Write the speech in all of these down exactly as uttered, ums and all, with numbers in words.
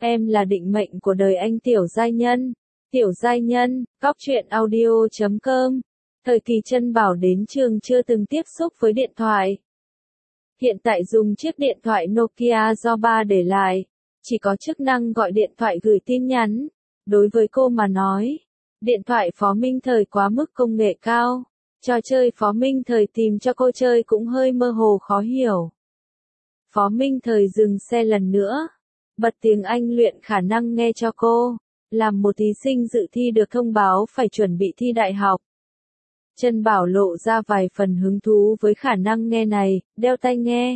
Em là định mệnh của đời anh Tiểu Giai Nhân. Tiểu Giai Nhân, góc truyện audio chấm com. Thời kỳ Trân Bảo đến trường chưa từng tiếp xúc với điện thoại. Hiện tại dùng chiếc điện thoại Nokia do ba để lại, chỉ có chức năng gọi điện thoại gửi tin nhắn. Đối với cô mà nói, điện thoại Phó Minh Thời quá mức công nghệ cao. Trò chơi Phó Minh Thời tìm cho cô chơi cũng hơi mơ hồ khó hiểu. Phó Minh Thời dừng xe lần nữa, bật tiếng Anh luyện khả năng nghe cho cô. Làm một thí sinh dự thi được thông báo phải chuẩn bị thi đại học. Trân Bảo lộ ra vài phần hứng thú với khả năng nghe này, đeo tai nghe.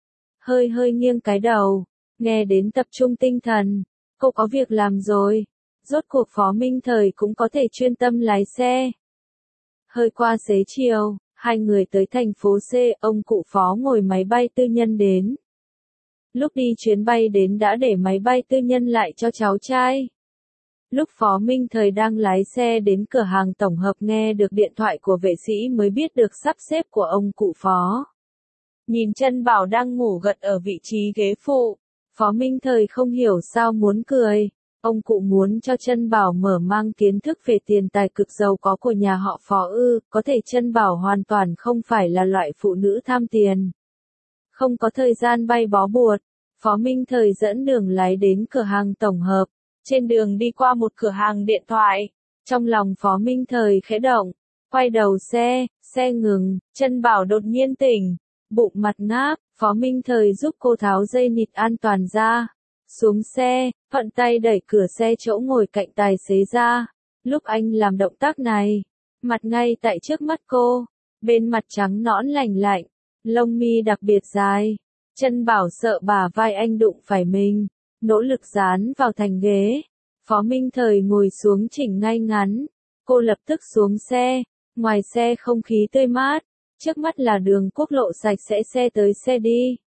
Hơi hơi nghiêng cái đầu, nghe đến tập trung tinh thần. Cô có việc làm rồi. Rốt cuộc Phó Minh Thời cũng có thể chuyên tâm lái xe. Hơi qua xế chiều, hai người tới thành phố C, ông cụ Phó ngồi máy bay tư nhân đến. Lúc đi chuyến bay đến đã để máy bay tư nhân lại cho cháu trai. Lúc Phó Minh Thời đang lái xe đến cửa hàng tổng hợp nghe được điện thoại của vệ sĩ mới biết được sắp xếp của ông cụ Phó. Nhìn Trân Bảo đang ngủ gật ở vị trí ghế phụ, Phó Minh Thời không hiểu sao muốn cười. Ông cụ muốn cho Trân Bảo mở mang kiến thức về tiền tài cực giàu có của nhà họ Phó ư, có thể Trân Bảo hoàn toàn không phải là loại phụ nữ tham tiền. Không có thời gian bay bó buộc, Phó Minh Thời dẫn đường lái đến cửa hàng tổng hợp. Trên đường đi qua một cửa hàng điện thoại, trong lòng Phó Minh Thời khẽ động, quay đầu xe, xe ngừng, Trân Bảo đột nhiên tỉnh, bụng mặt ngáp, Phó Minh Thời giúp cô tháo dây nịt an toàn ra, xuống xe, thuận tay đẩy cửa xe chỗ ngồi cạnh tài xế ra. Lúc anh làm động tác này, mặt ngay tại trước mắt cô, bên mặt trắng nõn lành lạnh, lông mi đặc biệt dài. Trân Bảo sợ bả vai anh đụng phải mình, nỗ lực dán vào thành ghế. Phó Minh Thời ngồi xuống chỉnh ngay ngắn. Cô lập tức xuống xe. Ngoài xe không khí tươi mát, trước mắt là đường quốc lộ sạch sẽ, xe tới xe đi.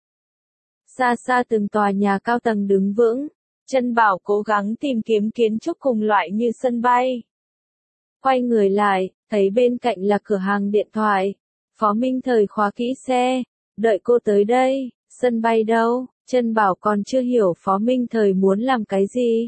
Xa xa từng tòa nhà cao tầng đứng vững. Trân Bảo cố gắng tìm kiếm kiến trúc cùng loại như sân bay. Quay người lại, thấy bên cạnh là cửa hàng điện thoại. Phó Minh Thời khóa kỹ xe, đợi cô tới đây. Sân bay đâu? Trân Bảo còn chưa hiểu Phó Minh Thời muốn làm cái gì.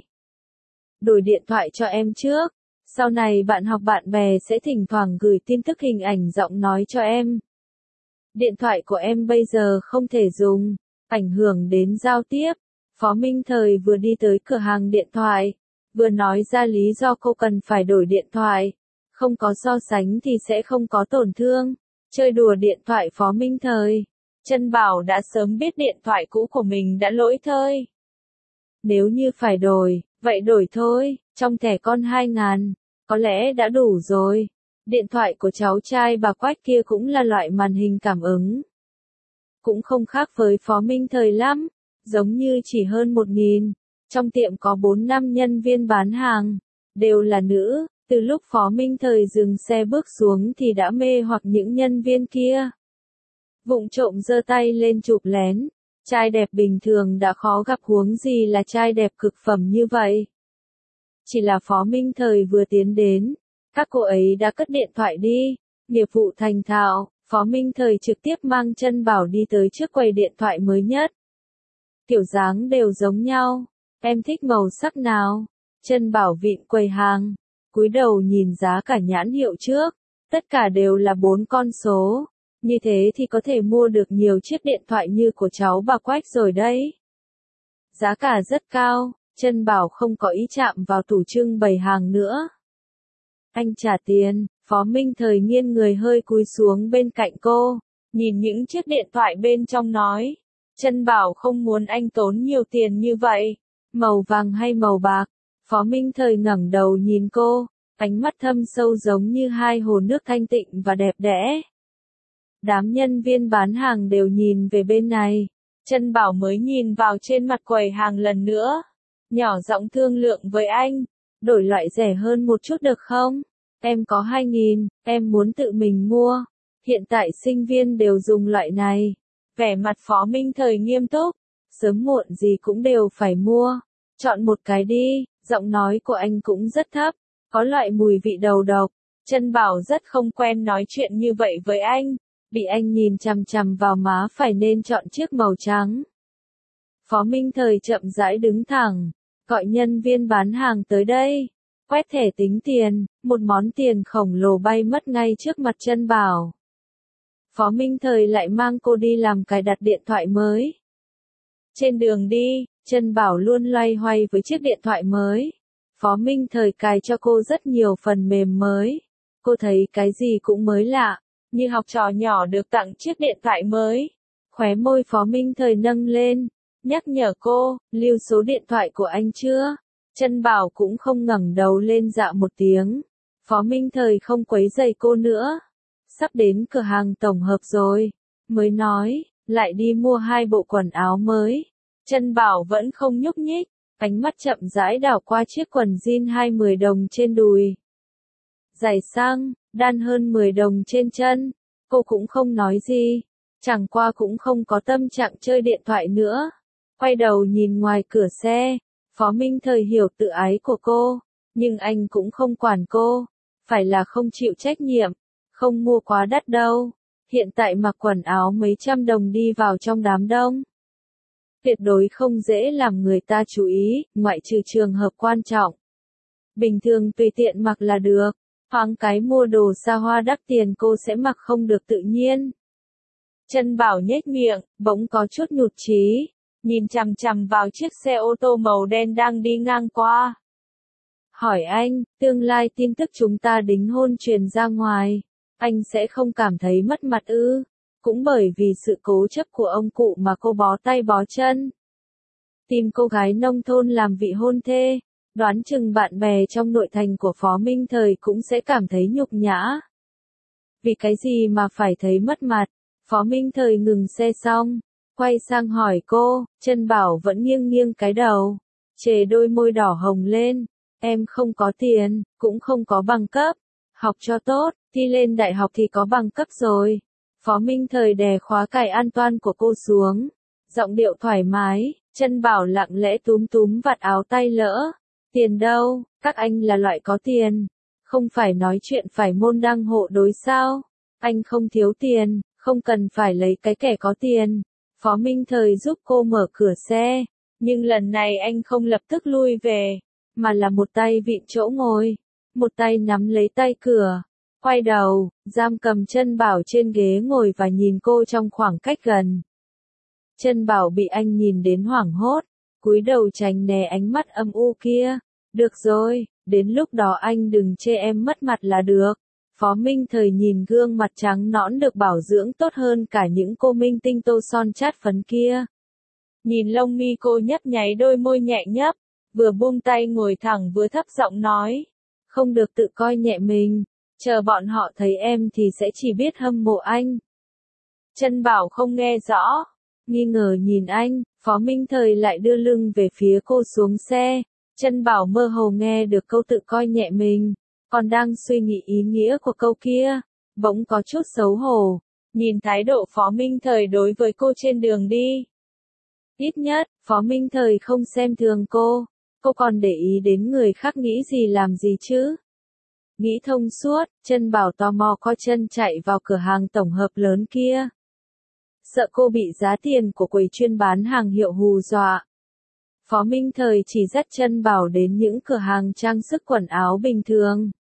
Đổi điện thoại cho em trước. Sau này bạn học bạn bè sẽ thỉnh thoảng gửi tin tức hình ảnh giọng nói cho em. Điện thoại của em bây giờ không thể dùng, ảnh hưởng đến giao tiếp. Phó Minh Thời vừa đi tới cửa hàng điện thoại, vừa nói ra lý do cô cần phải đổi điện thoại. Không có so sánh thì sẽ không có tổn thương. Chơi đùa điện thoại Phó Minh Thời. Trân Bảo đã sớm biết điện thoại cũ của mình đã lỗi thời. Nếu như phải đổi, vậy đổi thôi, trong thẻ con hai ngàn, có lẽ đã đủ rồi. Điện thoại của cháu trai bà Quách kia cũng là loại màn hình cảm ứng. Cũng không khác với Phó Minh Thời lắm, giống như chỉ hơn một nghìn. Trong tiệm có bốn năm nhân viên bán hàng, đều là nữ. Từ lúc Phó Minh Thời dừng xe bước xuống thì đã mê hoặc những nhân viên kia. Vụng trộm giơ tay lên chụp lén. Trai đẹp bình thường đã khó gặp, huống gì là trai đẹp cực phẩm như vậy. Chỉ là Phó Minh Thời vừa tiến đến, các cô ấy đã cất điện thoại đi. Nghiệp vụ thành thạo, Phó Minh Thời trực tiếp mang Trân Bảo đi tới trước quầy điện thoại mới nhất. Kiểu dáng đều giống nhau. Em thích màu sắc nào? Trân Bảo vịn quầy hàng, cúi đầu nhìn giá cả nhãn hiệu trước. Tất cả đều là bốn con số. Như thế thì có thể mua được nhiều chiếc điện thoại như của cháu bà Quách rồi đấy. Giá cả rất cao, Trân Bảo không có ý chạm vào tủ trưng bày hàng nữa. Anh trả tiền. Phó Minh Thời nghiêng người hơi cúi xuống bên cạnh cô, nhìn những chiếc điện thoại bên trong nói. Trân Bảo không muốn anh tốn nhiều tiền như vậy. Màu vàng hay màu bạc? Phó Minh Thời ngẩng đầu nhìn cô, ánh mắt thâm sâu giống như hai hồ nước thanh tịnh và đẹp đẽ. Đám nhân viên bán hàng đều nhìn về bên này. Trân Bảo mới nhìn vào trên mặt quầy hàng lần nữa. Nhỏ giọng thương lượng với anh. Đổi loại rẻ hơn một chút được không? Em có hai nghìn, em muốn tự mình mua. Hiện tại sinh viên đều dùng loại này. Vẻ mặt Phó Minh Thời nghiêm túc. Sớm muộn gì cũng đều phải mua. Chọn một cái đi. Giọng nói của anh cũng rất thấp. Có loại mùi vị đầu độc. Trân Bảo rất không quen nói chuyện như vậy với anh. Bị anh nhìn chằm chằm vào má phải nên chọn chiếc màu trắng. Phó Minh Thời chậm rãi đứng thẳng, gọi nhân viên bán hàng tới đây. Quét thẻ tính tiền, một món tiền khổng lồ bay mất ngay trước mặt Trân Bảo. Phó Minh Thời lại mang cô đi làm cài đặt điện thoại mới. Trên đường đi, Trân Bảo luôn loay hoay với chiếc điện thoại mới. Phó Minh Thời cài cho cô rất nhiều phần mềm mới. Cô thấy cái gì cũng mới lạ, như học trò nhỏ được tặng chiếc điện thoại mới. Khóe môi Phó Minh Thời nâng lên, nhắc nhở cô, lưu số điện thoại của anh chưa? Trân Bảo cũng không ngẩng đầu lên dạ một tiếng. Phó Minh Thời không quấy rầy cô nữa. Sắp đến cửa hàng tổng hợp rồi, mới nói, lại đi mua hai bộ quần áo mới. Trân Bảo vẫn không nhúc nhích, ánh mắt chậm rãi đảo qua chiếc quần jean hai mươi đồng trên đùi. Giày xăng, đan hơn mười đồng trên chân. Cô cũng không nói gì, chẳng qua cũng không có tâm trạng chơi điện thoại nữa. Quay đầu nhìn ngoài cửa xe, Phó Minh Thời hiểu tự ái của cô, nhưng anh cũng không quản cô, phải là không chịu trách nhiệm, không mua quá đắt đâu. Hiện tại mặc quần áo mấy trăm đồng đi vào trong đám đông, tuyệt đối không dễ làm người ta chú ý, ngoại trừ trường hợp quan trọng. Bình thường tùy tiện mặc là được, thoáng cái mua đồ xa hoa đắt tiền cô sẽ mặc không được tự nhiên. Trân Bảo nhếch miệng, bỗng có chút nhụt chí, nhìn chằm chằm vào chiếc xe ô tô màu đen đang đi ngang qua. Hỏi anh, tương lai tin tức chúng ta đính hôn truyền ra ngoài, anh sẽ không cảm thấy mất mặt ư? Cũng bởi vì sự cố chấp của ông cụ mà cô bó tay bó chân. Tìm cô gái nông thôn làm vị hôn thê, đoán chừng bạn bè trong nội thành của Phó Minh Thời cũng sẽ cảm thấy nhục nhã. Vì cái gì mà phải thấy mất mặt? Phó Minh Thời ngừng xe xong, quay sang hỏi cô. Trân Bảo vẫn nghiêng nghiêng cái đầu, chề đôi môi đỏ hồng lên. Em không có tiền, cũng không có bằng cấp. Học cho tốt, thi lên đại học thì có bằng cấp rồi. Phó Minh Thời đè khóa cài an toàn của cô xuống, giọng điệu thoải mái. Trân Bảo lặng lẽ túm túm vạt áo tay lỡ. Tiền đâu, các anh là loại có tiền. Không phải nói chuyện phải môn đăng hộ đối sao? Anh không thiếu tiền, không cần phải lấy cái kẻ có tiền. Phó Minh Thời giúp cô mở cửa xe, nhưng lần này anh không lập tức lui về, mà là một tay vịn chỗ ngồi, một tay nắm lấy tay cửa, quay đầu, giam cầm Trân Bảo trên ghế ngồi và nhìn cô trong khoảng cách gần. Trân Bảo bị anh nhìn đến hoảng hốt, cúi đầu tránh né ánh mắt âm u kia. Được rồi, đến lúc đó anh đừng chê em mất mặt là được. Phó Minh Thời nhìn gương mặt trắng nõn được bảo dưỡng tốt hơn cả những cô minh tinh tô son chát phấn kia. Nhìn lông mi cô nhấp nháy đôi môi nhẹ nhấp, vừa buông tay ngồi thẳng vừa thấp giọng nói. Không được tự coi nhẹ mình, chờ bọn họ thấy em thì sẽ chỉ biết hâm mộ anh. Trân Bảo không nghe rõ, nghi ngờ nhìn anh. Phó Minh Thời lại đưa lưng về phía cô xuống xe. Trân Bảo mơ hồ nghe được câu tự coi nhẹ mình, còn đang suy nghĩ ý nghĩa của câu kia, bỗng có chút xấu hổ, nhìn thái độ Phó Minh Thời đối với cô trên đường đi. Ít nhất, Phó Minh Thời không xem thường cô, cô còn để ý đến người khác nghĩ gì làm gì chứ. Nghĩ thông suốt, Trân Bảo tò mò co chân chạy vào cửa hàng tổng hợp lớn kia. Sợ cô bị giá tiền của quầy chuyên bán hàng hiệu hù dọa. Phó Minh Thời chỉ dắt Trân Bảo đến những cửa hàng trang sức quần áo bình thường.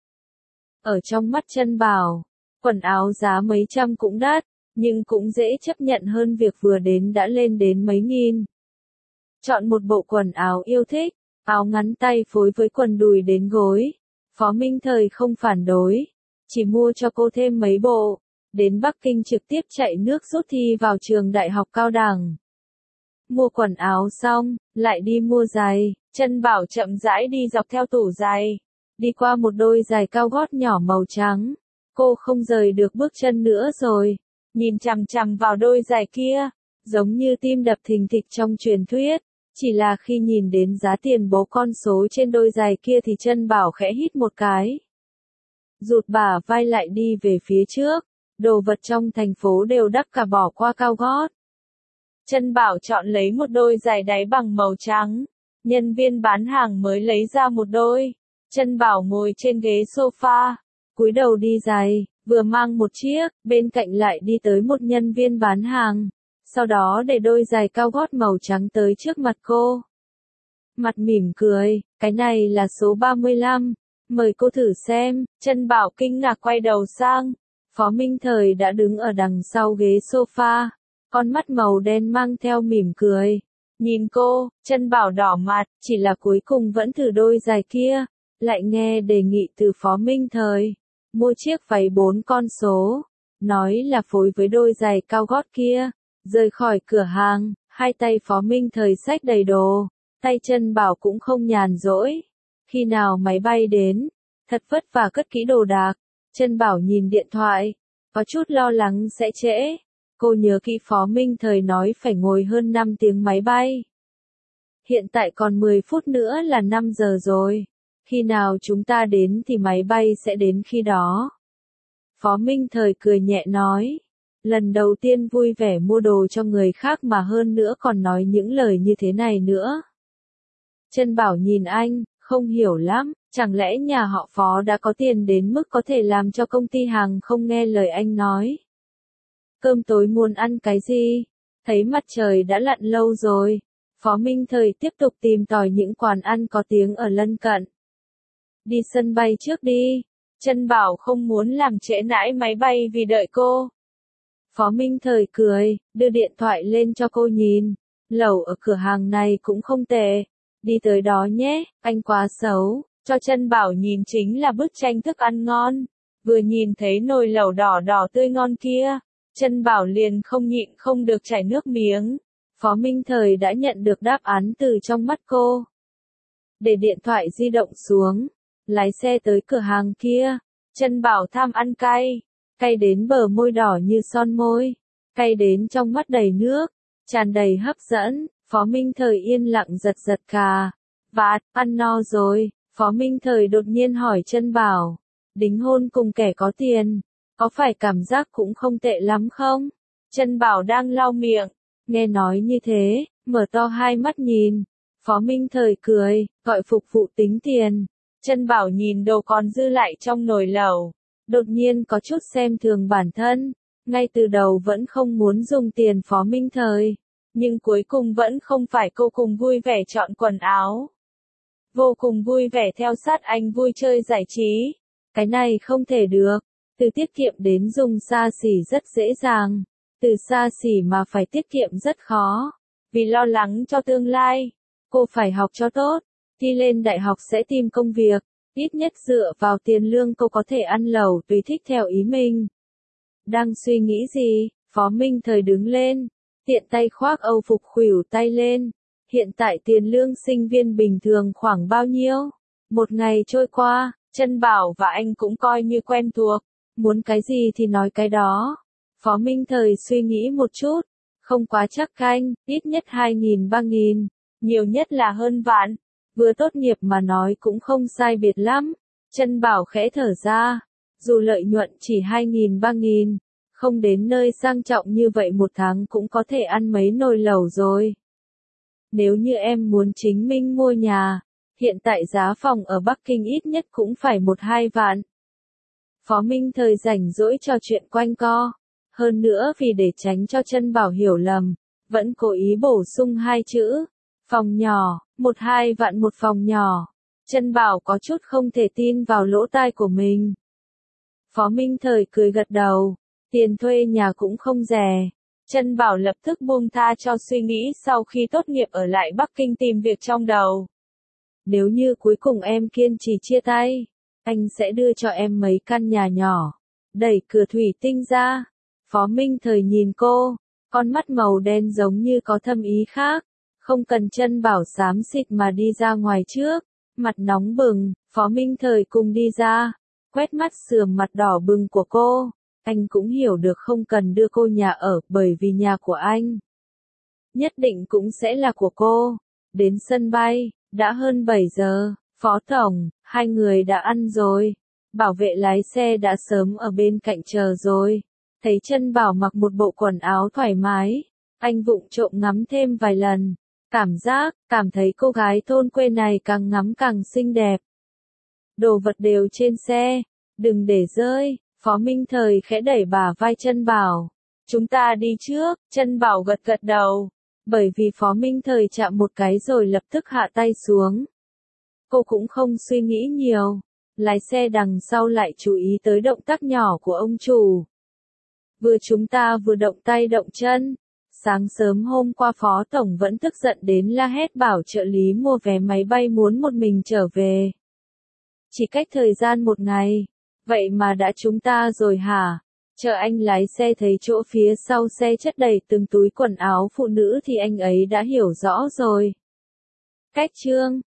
Ở trong mắt Trân Bảo, quần áo giá mấy trăm cũng đắt, nhưng cũng dễ chấp nhận hơn việc vừa đến đã lên đến mấy nghìn. Chọn một bộ quần áo yêu thích, áo ngắn tay phối với quần đùi đến gối. Phó Minh Thời không phản đối, chỉ mua cho cô thêm mấy bộ. Đến Bắc Kinh trực tiếp chạy nước rút thi vào trường đại học cao đẳng. Mua quần áo xong, lại đi mua giày. Trân Bảo chậm rãi đi dọc theo tủ giày, đi qua một đôi giày cao gót nhỏ màu trắng. Cô không rời được bước chân nữa rồi, nhìn chằm chằm vào đôi giày kia, giống như tim đập thình thịch trong truyền thuyết. Chỉ là khi nhìn đến giá tiền bố con số trên đôi giày kia thì Trân Bảo khẽ hít một cái. Rụt bả vai lại đi về phía trước, đồ vật trong thành phố đều đắt cả bỏ qua cao gót. Trân Bảo chọn lấy một đôi giày đáy bằng màu trắng, nhân viên bán hàng mới lấy ra một đôi. Trân Bảo ngồi trên ghế sofa, cúi đầu đi giày, vừa mang một chiếc, bên cạnh lại đi tới một nhân viên bán hàng. Sau đó để đôi giày cao gót màu trắng tới trước mặt cô. mặt mỉm cười, cái này là số ba mươi lăm, mời cô thử xem. Trân Bảo kinh ngạc quay đầu sang, Phó Minh Thời đã đứng ở đằng sau ghế sofa, con mắt màu đen mang theo mỉm cười. Nhìn cô, Trân Bảo đỏ mặt, chỉ là cuối cùng vẫn thử đôi giày kia, lại nghe đề nghị từ Phó Minh Thời, mua chiếc váy bốn con số, nói là phối với đôi giày cao gót kia, rời khỏi cửa hàng, hai tay Phó Minh Thời xách đầy đồ, tay Trân Bảo cũng không nhàn rỗi. Khi nào máy bay đến, thật vất vả cất kỹ đồ đạc, Trân Bảo nhìn điện thoại, có chút lo lắng sẽ trễ. Cô nhớ kỹ Phó Minh Thời nói phải ngồi hơn năm tiếng máy bay. Hiện tại còn mười phút nữa là năm giờ rồi. Khi nào chúng ta đến thì máy bay sẽ đến khi đó. Phó Minh Thời cười nhẹ nói. Lần đầu tiên vui vẻ mua đồ cho người khác mà hơn nữa còn nói những lời như thế này nữa. Trân Bảo nhìn anh, không hiểu lắm, chẳng lẽ nhà họ Phó đã có tiền đến mức có thể làm cho công ty hàng không nghe lời anh nói. Cơm tối muốn ăn cái gì? Thấy mặt trời đã lặn lâu rồi. Phó Minh Thời tiếp tục tìm tòi những quán ăn có tiếng ở lân cận. Đi sân bay trước đi. Trân Bảo không muốn làm trễ nải máy bay vì đợi cô. Phó Minh Thời cười, đưa điện thoại lên cho cô nhìn. Lẩu ở cửa hàng này cũng không tệ. Đi tới đó nhé, anh quá xấu. Cho Trân Bảo nhìn chính là bức tranh thức ăn ngon. Vừa nhìn thấy nồi lẩu đỏ đỏ tươi ngon kia, Trân Bảo liền không nhịn không được chảy nước miếng. Phó Minh Thời đã nhận được đáp án từ trong mắt cô. Để điện thoại di động xuống, lái xe tới cửa hàng kia. Trân Bảo tham ăn cay, cay đến bờ môi đỏ như son môi, cay đến trong mắt đầy nước, tràn đầy hấp dẫn. Phó Minh Thời yên lặng giật giật cà vạt, ăn no rồi. Phó Minh Thời đột nhiên hỏi Trân Bảo, đính hôn cùng kẻ có tiền, có phải cảm giác cũng không tệ lắm không? Trân Bảo đang lau miệng, nghe nói như thế, mở to hai mắt nhìn. Phó Minh Thời cười, gọi phục vụ tính tiền. Trân Bảo nhìn đồ còn dư lại trong nồi lẩu, đột nhiên có chút xem thường bản thân, ngay từ đầu vẫn không muốn dùng tiền Phó Minh Thời, nhưng cuối cùng vẫn không phải cô cùng vui vẻ chọn quần áo. Vô cùng vui vẻ theo sát anh vui chơi giải trí. Cái này không thể được. Từ tiết kiệm đến dùng xa xỉ rất dễ dàng. Từ xa xỉ mà phải tiết kiệm rất khó. Vì lo lắng cho tương lai, cô phải học cho tốt. Thi lên đại học sẽ tìm công việc. Ít nhất dựa vào tiền lương cô có thể ăn lẩu tùy thích theo ý mình. Đang suy nghĩ gì? Phó Minh Thời đứng lên, tiện tay khoác âu phục khuỷu tay lên. Hiện tại tiền lương sinh viên bình thường khoảng bao nhiêu? Một ngày trôi qua, Trân Bảo và anh cũng coi như quen thuộc. Muốn cái gì thì nói cái đó. Phó Minh Thời suy nghĩ một chút. Không quá chắc canh, ít nhất hai nghìn ba nghìn. Nhiều nhất là hơn vạn. Vừa tốt nghiệp mà nói cũng không sai biệt lắm. Trân Bảo khẽ thở ra. Dù lợi nhuận chỉ hai nghìn ba nghìn. Không đến nơi sang trọng như vậy một tháng cũng có thể ăn mấy nồi lẩu rồi. Nếu như em muốn chính mình mua nhà, hiện tại giá phòng ở Bắc Kinh ít nhất cũng phải một hai vạn. Phó Minh Thời rảnh rỗi trò chuyện quanh co. Hơn nữa vì để tránh cho Trân Bảo hiểu lầm, vẫn cố ý bổ sung hai chữ. Phòng nhỏ, một hai vạn một phòng nhỏ. Trân Bảo có chút không thể tin vào lỗ tai của mình. Phó Minh Thời cười gật đầu. Tiền thuê nhà cũng không rẻ. Trân Bảo lập tức buông tha cho suy nghĩ sau khi tốt nghiệp ở lại Bắc Kinh tìm việc trong đầu. Nếu như cuối cùng em kiên trì chia tay, anh sẽ đưa cho em mấy căn nhà nhỏ. Đẩy cửa thủy tinh ra. Phó Minh Thời nhìn cô, con mắt màu đen giống như có thâm ý khác. Không cần Trân Bảo xám xịt mà đi ra ngoài trước. Mặt nóng bừng, Phó Minh Thời cùng đi ra. Quét mắt sườn mặt đỏ bừng của cô. Anh cũng hiểu được không cần đưa cô nhà ở bởi vì nhà của anh nhất định cũng sẽ là của cô. Đến sân bay, đã hơn bảy giờ, Phó Tổng, hai người đã ăn rồi. Bảo vệ lái xe đã sớm ở bên cạnh chờ rồi. Thấy Trân Bảo mặc một bộ quần áo thoải mái, anh vụng trộm ngắm thêm vài lần. Cảm giác, cảm thấy cô gái thôn quê này càng ngắm càng xinh đẹp. Đồ vật đều trên xe, đừng để rơi. Phó Minh Thời khẽ đẩy bả vai Trân Bảo. Chúng ta đi trước. Trân Bảo gật gật đầu. Bởi vì Phó Minh Thời chạm một cái rồi lập tức hạ tay xuống. Cô cũng không suy nghĩ nhiều. Lái xe đằng sau lại chú ý tới động tác nhỏ của ông chủ. Vừa chúng ta vừa động tay động chân. Sáng sớm hôm qua Phó Tổng vẫn tức giận đến la hét bảo trợ lý mua vé máy bay muốn một mình trở về. Chỉ cách thời gian một ngày. Vậy mà đã chúng ta rồi hả? Chờ anh lái xe thấy chỗ phía sau xe chất đầy từng túi quần áo phụ nữ thì anh ấy đã hiểu rõ rồi. Cách chương